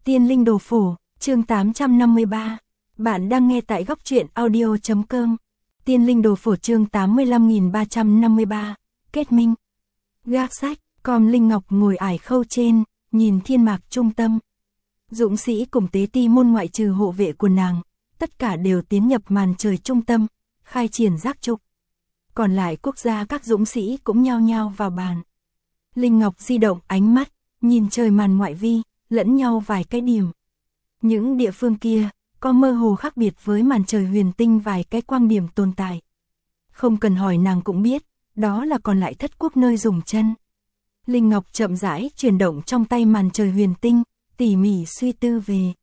Tiên linh đồ phổ, chương 853. Bạn đang nghe tại góc truyện audio.com. Tiên linh đồ phổ chương 85353. Kết minh. Gác sách, com Linh Ngọc ngồi ải khâu trên, nhìn thiên mạc trung tâm. Dũng sĩ cùng tế ti môn ngoại trừ hộ vệ của nàng, tất cả đều tiến nhập màn trời trung tâm, khai triển giác trục. Còn lại quốc gia các dũng sĩ cũng nhao nhao vào bàn. Linh Ngọc di động ánh mắt, nhìn trời màn ngoại vi, lẫn nhau vài cái điểm. Những địa phương kia, có mơ hồ khác biệt với màn trời huyền tinh vài cái quang điểm tồn tại. Không cần hỏi nàng cũng biết, đó là còn lại thất quốc nơi dùng chân. Linh Ngọc chậm rãi chuyển động trong tay màn trời huyền tinh, tỉ mỉ suy tư về.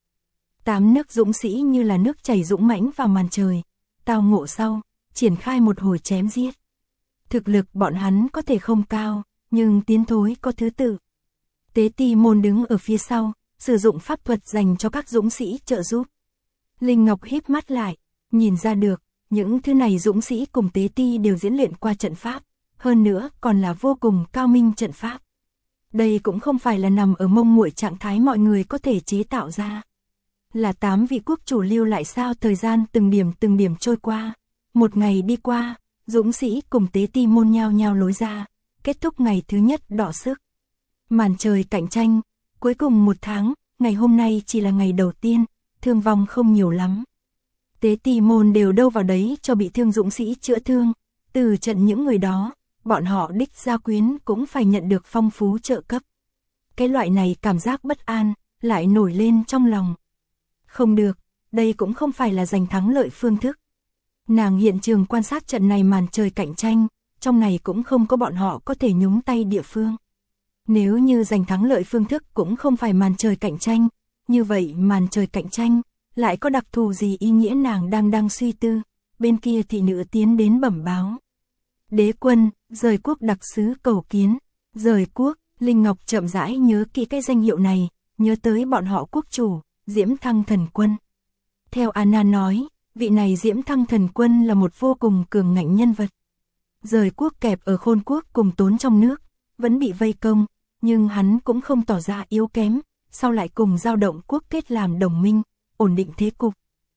8 nước dũng sĩ như là nước chảy dũng mãnh vào màn trời, tao ngộ sau, triển khai một hồi chém giết. Thực lực bọn hắn có thể không cao, nhưng tiến thối có thứ tự. Tế ti môn đứng ở phía sau, sử dụng pháp thuật dành cho các dũng sĩ trợ giúp. Linh Ngọc híp mắt lại, nhìn ra được, những thứ này dũng sĩ cùng tế ti đều diễn luyện qua trận pháp, hơn nữa còn là vô cùng cao minh trận pháp. Đây cũng không phải là nằm ở mông muội trạng thái mọi người có thể chế tạo ra. Là 8 vị quốc chủ lưu lại sao thời gian từng điểm trôi qua. Một ngày đi qua, dũng sĩ cùng tế ti môn nhau nhau lối ra, kết thúc ngày thứ nhất đọ sức. Màn trời cạnh tranh, cuối cùng 1 tháng, ngày hôm nay chỉ là ngày đầu tiên, thương vong không nhiều lắm. Tế ti môn đều đâu vào đấy cho bị thương dũng sĩ chữa thương, từ trận những người đó, bọn họ đích gia quyến cũng phải nhận được phong phú trợ cấp. Cái loại này cảm giác bất an, lại nổi lên trong lòng. Không được, đây cũng không phải là giành thắng lợi phương thức. Nàng hiện trường quan sát trận này màn trời cạnh tranh, trong này cũng không có bọn họ có thể nhúng tay địa phương. Nếu như giành thắng lợi phương thức cũng không phải màn trời cạnh tranh, như vậy màn trời cạnh tranh lại có đặc thù gì ý nghĩa nàng đang suy tư. Bên kia thị nữ tiến đến bẩm báo. Đế quân, rời quốc đặc sứ cầu kiến. Rời quốc, Linh Ngọc chậm rãi nhớ kỹ cái danh hiệu này, nhớ tới bọn họ quốc chủ, Diễm Thăng Thần Quân. Theo Anna nói, vị này Diễm Thăng Thần Quân là một vô cùng cường ngạnh nhân vật. Rời quốc kẹp ở Khôn quốc cùng Tốn trong nước, vẫn bị vây công, nhưng hắn cũng không tỏ ra yếu kém, sau lại cùng Dao Động quốc kết làm đồng minh, ổn định thế cục.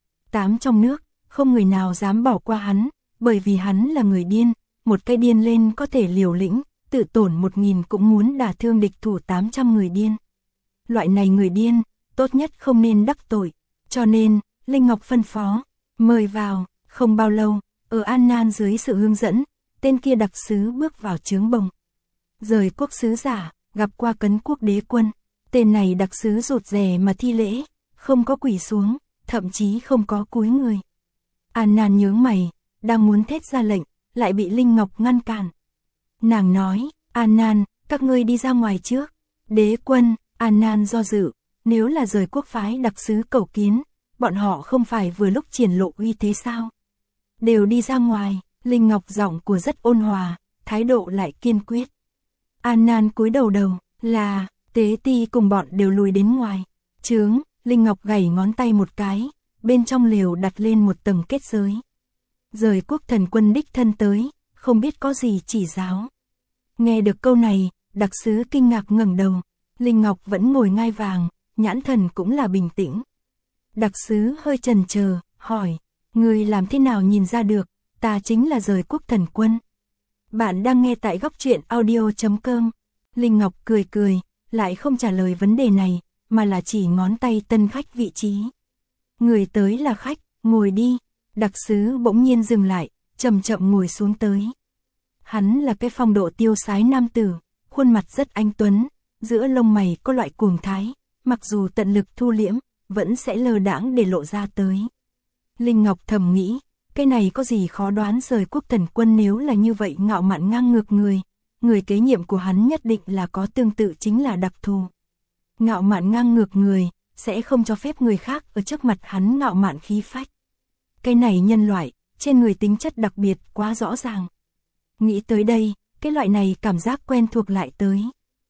8 trong nước, không người nào dám bỏ qua hắn, bởi vì hắn là người điên, một cái điên lên có thể liều lĩnh, tự tổn 1000 cũng muốn đả thương địch thủ 800 người điên. Loại này người điên, tốt nhất không nên đắc tội, cho nên, Linh Ngọc phân phó, mời vào. Không bao lâu, ở An Nan dưới sự hướng dẫn, tên kia đặc sứ bước vào trướng bồng. Rời quốc sứ giả, gặp qua Cấn quốc đế quân, tên này đặc sứ rụt rè mà thi lễ, không có quỳ xuống, thậm chí không có cúi người. An Nan nhướng mày, đang muốn thét ra lệnh, lại bị Linh Ngọc ngăn cản. Nàng nói, An Nan, các ngươi đi ra ngoài trước. Đế quân, An Nan do dự, nếu là rời quốc phái đặc sứ cầu kiến, bọn họ không phải vừa lúc triển lộ uy thế sao? Đều đi ra ngoài. Linh Ngọc giọng của rất ôn hòa, thái độ lại kiên quyết. An Nan cúi đầu là, tế ti cùng bọn đều lùi đến ngoài. Trướng, Linh Ngọc gảy ngón tay một cái, bên trong lều đặt lên một tầng kết giới. Rời quốc thần quân đích thân tới, không biết có gì chỉ giáo. Nghe được câu này, đặc sứ kinh ngạc ngẩng đầu. Linh Ngọc vẫn ngồi ngai vàng, nhãn thần cũng là bình tĩnh. Đặc sứ hơi chần chờ, hỏi, người làm thế nào nhìn ra được, ta chính là rời quốc thần quân. Bạn đang nghe tại góc truyện audio.com. Linh Ngọc cười, lại không trả lời vấn đề này, mà là chỉ ngón tay tân khách vị trí. Người tới là khách, ngồi đi. Đặc sứ bỗng nhiên dừng lại, chậm ngồi xuống tới. Hắn là cái phong độ tiêu sái nam tử, khuôn mặt rất anh tuấn, giữa lông mày có loại cuồng thái, mặc dù tận lực thu liễm, vẫn sẽ lơ đãng để lộ ra tới. Linh Ngọc thầm nghĩ, cái này có gì khó đoán, rời quốc thần quân nếu là như vậy ngạo mạn ngang ngược người kế nhiệm của hắn nhất định là có tương tự, chính là đặc thù. Ngạo mạn ngang ngược người, sẽ không cho phép người khác ở trước mặt hắn ngạo mạn khí phách. Cái này nhân loại, trên người tính chất đặc biệt quá rõ ràng. Nghĩ tới đây, cái loại này cảm giác quen thuộc lại tới.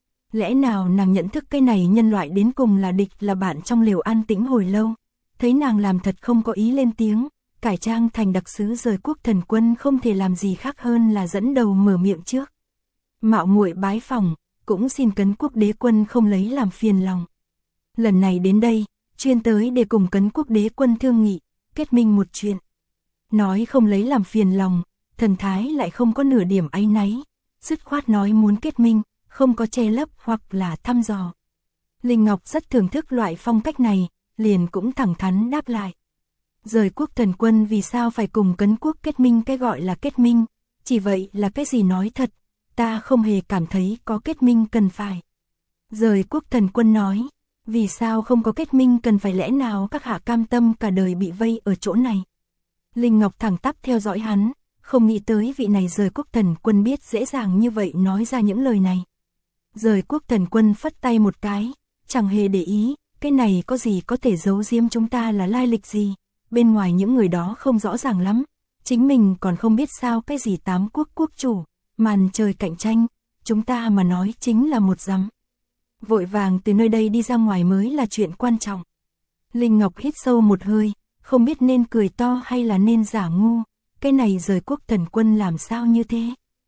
Lẽ nào nàng nhận thức cái này nhân loại đến cùng là địch là bạn? Trong lều an tĩnh hồi lâu, thấy nàng làm thật không có ý lên tiếng, cải trang thành đặc sứ rời quốc thần quân không thể làm gì khác hơn là dẫn đầu mở miệng trước. Mạo muội bái phòng, cũng xin Cấn quốc đế quân không lấy làm phiền lòng. Lần này đến đây, chuyên tới để cùng Cấn Quốc đế quân thương nghị, kết minh một chuyện. Nói không lấy làm phiền lòng, thần thái lại không có nửa điểm áy náy, dứt khoát nói muốn kết minh, không có che lấp hoặc là thăm dò. Linh Ngọc rất thưởng thức loại phong cách này, liền cũng thẳng thắn đáp lại. Rời quốc thần quân vì sao phải cùng Cấn Quốc kết minh, cái gọi là kết minh, chỉ vậy là cái gì nói thật, ta không hề cảm thấy có kết minh cần phải. Rời quốc thần quân nói, vì sao không có kết minh cần phải, lẽ nào các hạ cam tâm cả đời bị vây ở chỗ này. Linh Ngọc thẳng tắp theo dõi hắn, không nghĩ tới vị này Rời quốc thần quân biết dễ dàng như vậy nói ra những lời này. Rời quốc thần quân phất tay một cái, chẳng hề để ý, cái này có gì có thể giấu giếm chúng ta là lai lịch gì, bên ngoài những người đó không rõ ràng lắm, chính mình còn không biết sao cái gì 8 quốc quốc chủ, màn trời cạnh tranh, chúng ta mà nói chính là một dám. Vội vàng từ nơi đây đi ra ngoài mới là chuyện quan trọng. Linh Ngọc hít sâu một hơi, không biết nên cười to hay là nên giả ngu, cái này Rời quốc thần quân làm sao như thế.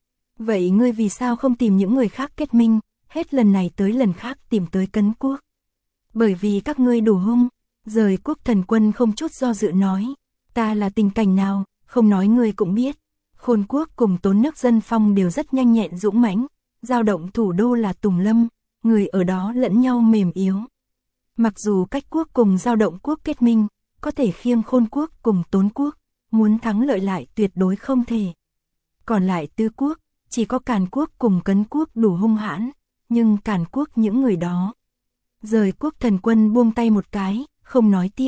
Vậy ngươi vì sao không tìm những người khác kết minh, hết lần này tới lần khác tìm tới Cấn Quốc? Bởi vì các ngươi đủ hung. Rời quốc thần quân không chút do dự nói, ta là tình cảnh nào, không nói ngươi cũng biết. Khôn Quốc cùng Tốn nước dân phong đều rất nhanh nhẹn dũng mãnh, dao động thủ đô là Tùng Lâm, người ở đó lẫn nhau mềm yếu. Mặc dù cách quốc cùng dao động quốc kết minh, có thể khiêng Khôn Quốc cùng Tốn Quốc, muốn thắng lợi lại tuyệt đối không thể. Còn lại tứ quốc, chỉ có Càn Quốc cùng Cấn Quốc đủ hung hãn, nhưng Càn Quốc những người đó. Rời quốc thần quân buông tay một cái, không nói tiếp.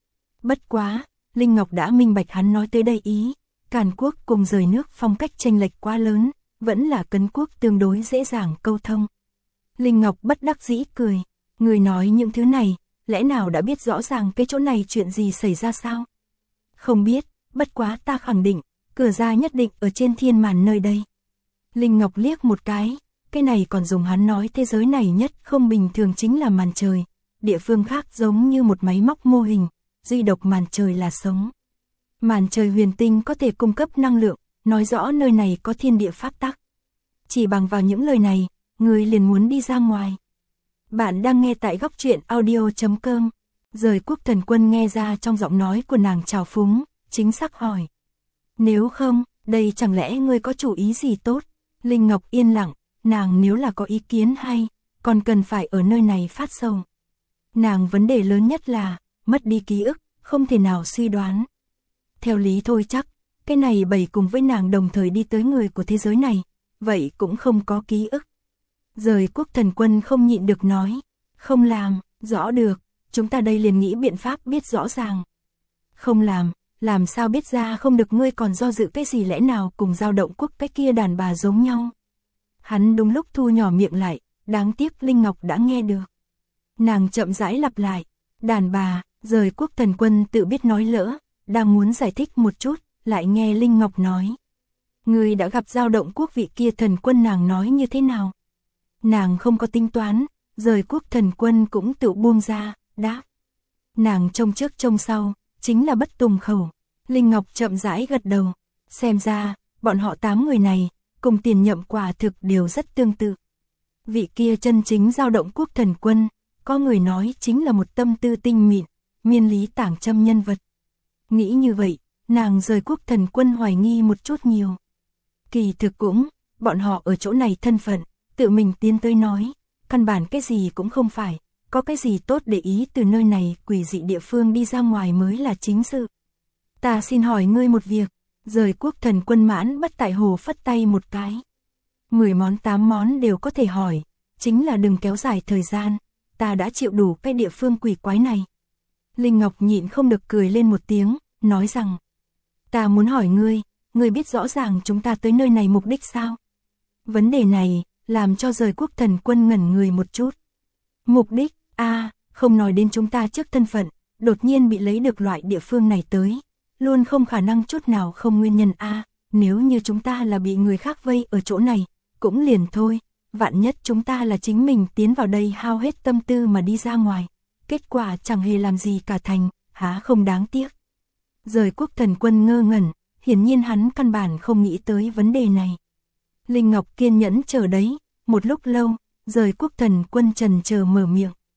Bất quá, Linh Ngọc đã minh bạch hắn nói tới đây ý, Càn Quốc cùng Rời nước phong cách chênh lệch quá lớn, vẫn là Cấn Quốc tương đối dễ dàng câu thông. Linh Ngọc bất đắc dĩ cười, người nói những thứ này, lẽ nào đã biết rõ ràng cái chỗ này chuyện gì xảy ra sao? Không biết, bất quá ta khẳng định, cửa ra nhất định ở trên thiên màn nơi đây. Linh Ngọc liếc một cái này còn dùng hắn nói thế giới này nhất không bình thường chính là màn trời, địa phương khác giống như một máy móc mô hình, duy độc màn trời là sống. Màn trời huyền tinh có thể cung cấp năng lượng, nói rõ nơi này có thiên địa pháp tắc. Chỉ bằng vào những lời này, người liền muốn đi ra ngoài. Bạn đang nghe tại Góc Truyện Audio.com. Rời quốc thần quân nghe ra trong giọng nói của nàng trào phúng, chính xác hỏi. Nếu không, đây chẳng lẽ ngươi có chủ ý gì tốt? Linh Ngọc yên lặng, nàng nếu là có ý kiến hay, còn cần phải ở nơi này phát sầu. Nàng vấn đề lớn nhất là, mất đi ký ức, không thể nào suy đoán. Theo lý thôi chắc, cái này bày cùng với nàng đồng thời đi tới người của thế giới này, vậy cũng không có ký ức. Rời quốc thần quân không nhịn được nói, không làm, rõ được, chúng ta đây liền nghĩ biện pháp biết rõ ràng. Không làm sao biết ra không được, ngươi còn do dự cái gì, lẽ nào cùng dao động quốc cái kia đàn bà giống nhau? Hắn đúng lúc thu nhỏ miệng lại, đáng tiếc Linh Ngọc đã nghe được. Nàng chậm rãi lặp lại, đàn bà. Rời quốc thần quân tự biết nói lỡ, đang muốn giải thích một chút, lại nghe Linh Ngọc nói. Ngươi đã gặp dao động quốc vị kia thần quân, nàng nói như thế nào? Nàng không có tính toán, Rời quốc thần quân cũng tự buông ra, đáp. Nàng trông trước trông sau, chính là bất tùng khẩu. Linh Ngọc chậm rãi gật đầu, xem ra, bọn họ 8 người này, cùng Tiền Nhậm quả thực đều rất tương tự. Vị kia chân chính dao động quốc thần quân, có người nói chính là một tâm tư tinh mịn, miên lý tảng châm nhân vật. Nghĩ như vậy, nàng Rời quốc thần quân hoài nghi một chút nhiều. Kỳ thực cũng, bọn họ ở chỗ này thân phận, tự mình tiến tới nói, căn bản cái gì cũng không phải, có cái gì tốt để ý từ nơi này quỷ dị địa phương đi ra ngoài mới là chính sự. Ta xin hỏi ngươi một việc. Rời quốc thần quân mãn bất tại hồ phất tay một cái. 10 món 8 món đều có thể hỏi, chính là đừng kéo dài thời gian, ta đã chịu đủ cái địa phương quỷ quái này. Linh Ngọc nhịn không được cười lên một tiếng, nói rằng, ta muốn hỏi ngươi biết rõ ràng chúng ta tới nơi này mục đích sao? Vấn đề này, làm cho Rời quốc thần quân ngẩn người một chút. Mục đích, không nói đến chúng ta trước thân phận, đột nhiên bị lấy được loại địa phương này tới, luôn không khả năng chút nào không nguyên nhân nếu như chúng ta là bị người khác vây ở chỗ này, cũng liền thôi, vạn nhất chúng ta là chính mình tiến vào đây hao hết tâm tư mà đi ra ngoài, kết quả chẳng hề làm gì cả thành, há không đáng tiếc. Rời quốc thần quân ngơ ngẩn, hiển nhiên hắn căn bản không nghĩ tới vấn đề này. Linh Ngọc kiên nhẫn chờ đấy, một lúc lâu, Rời quốc thần quân chần chờ mở miệng.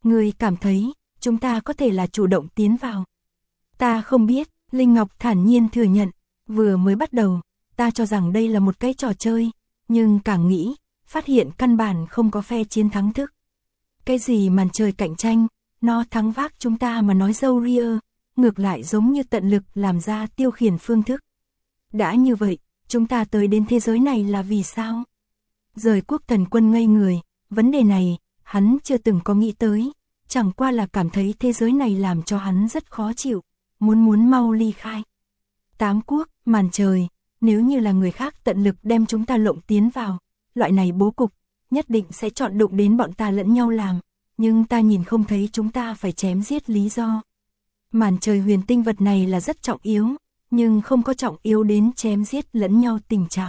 Ngươi cảm thấy, chúng ta có thể là chủ động tiến vào. Ta không biết, Linh Ngọc thản nhiên thừa nhận, vừa mới bắt đầu, ta cho rằng đây là một cái trò chơi, nhưng càng nghĩ, phát hiện căn bản không có phe chiến thắng thức. Cái gì màn trời cạnh tranh, nó thắng vác chúng ta mà nói dâu ria, ngược lại giống như tận lực làm ra tiêu khiển phương thức. Đã như vậy, chúng ta tới đến thế giới này là vì sao? Rời Quốc Thần Quân ngây người, vấn đề này, hắn chưa từng có nghĩ tới, chẳng qua là cảm thấy thế giới này làm cho hắn rất khó chịu, muốn mau ly khai. Tám quốc, màn trời, nếu như là người khác tận lực đem chúng ta lộng tiến vào, loại này bố cục, nhất định sẽ chọn đụng đến bọn ta lẫn nhau làm, nhưng ta nhìn không thấy chúng ta phải chém giết lý do. Màn trời huyền tinh vật này là rất trọng yếu, nhưng không có trọng yếu đến chém giết lẫn nhau tình trạng.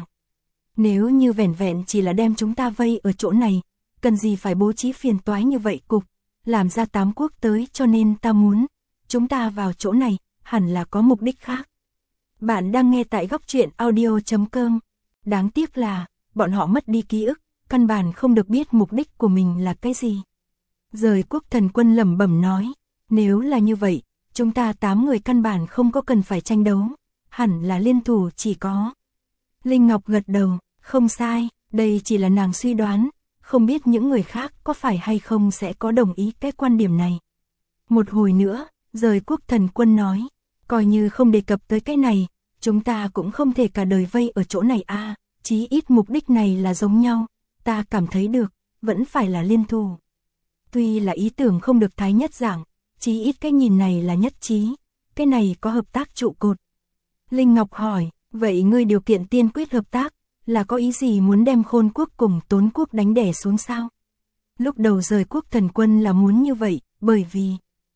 Nếu như vẻn vẹn chỉ là đem chúng ta vây ở chỗ này, cần gì phải bố trí phiền toái như vậy cục, làm ra tám quốc tới, cho nên ta muốn, chúng ta vào chỗ này, hẳn là có mục đích khác. Bạn đang nghe tại góc truyện audio.com. Đáng tiếc là, bọn họ mất đi ký ức, căn bản không được biết mục đích của mình là cái gì. Rời Quốc Thần Quân lẩm bẩm nói, nếu là như vậy, chúng ta 8 người căn bản không có cần phải tranh đấu, hẳn là liên thủ chỉ có. Linh Ngọc gật đầu, không sai, đây chỉ là nàng suy đoán, không biết những người khác có phải hay không sẽ có đồng ý cái quan điểm này. Một hồi nữa, Rời Quốc Thần Quân nói, coi như không đề cập tới cái này, chúng ta cũng không thể cả đời vây ở chỗ này a, chí ít mục đích này là giống nhau, ta cảm thấy được, vẫn phải là liên thủ. Tuy là ý tưởng không được thái nhất dạng, chí ít cái nhìn này là nhất trí, cái này có hợp tác trụ cột. Linh Ngọc hỏi, vậy ngươi điều kiện tiên quyết hợp tác, là có ý gì muốn đem Khôn Quốc cùng Tốn Quốc đánh đè xuống sao? Lúc đầu Rời Quốc Thần Quân là muốn như vậy, bởi vì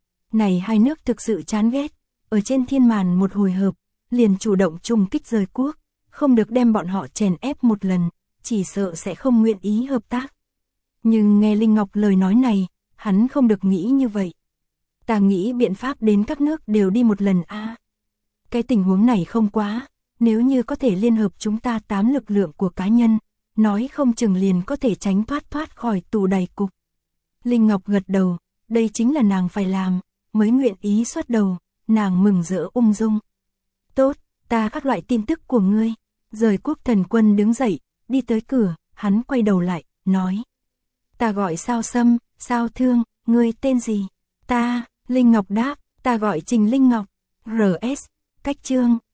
này hai nước thực sự chán ghét, ở trên thiên màn một hồi hợp, liền chủ động trùng kích Rời Quốc, không được đem bọn họ chèn ép một lần, chỉ sợ sẽ không nguyện ý hợp tác. Nhưng nghe Linh Ngọc lời nói này, hắn không được nghĩ như vậy. Ta nghĩ biện pháp đến các nước đều đi một lần a. Cái tình huống này không quá, nếu như có thể liên hợp chúng ta 8 lực lượng của cá nhân, nói không chừng liền có thể tránh thoát khỏi tù đầy cục. Linh Ngọc gật đầu, đây chính là nàng phải làm, mới nguyện ý xuất đầu, nàng mừng rỡ ung dung. Tốt, ta các loại tin tức của ngươi. Rời Quốc Thần Quân đứng dậy, đi tới cửa, hắn quay đầu lại, nói. Ta gọi Sao Sâm, Sao Thương, ngươi tên gì? Ta, Linh Ngọc đáp, ta gọi Trình Linh Ngọc, RS, cách chương.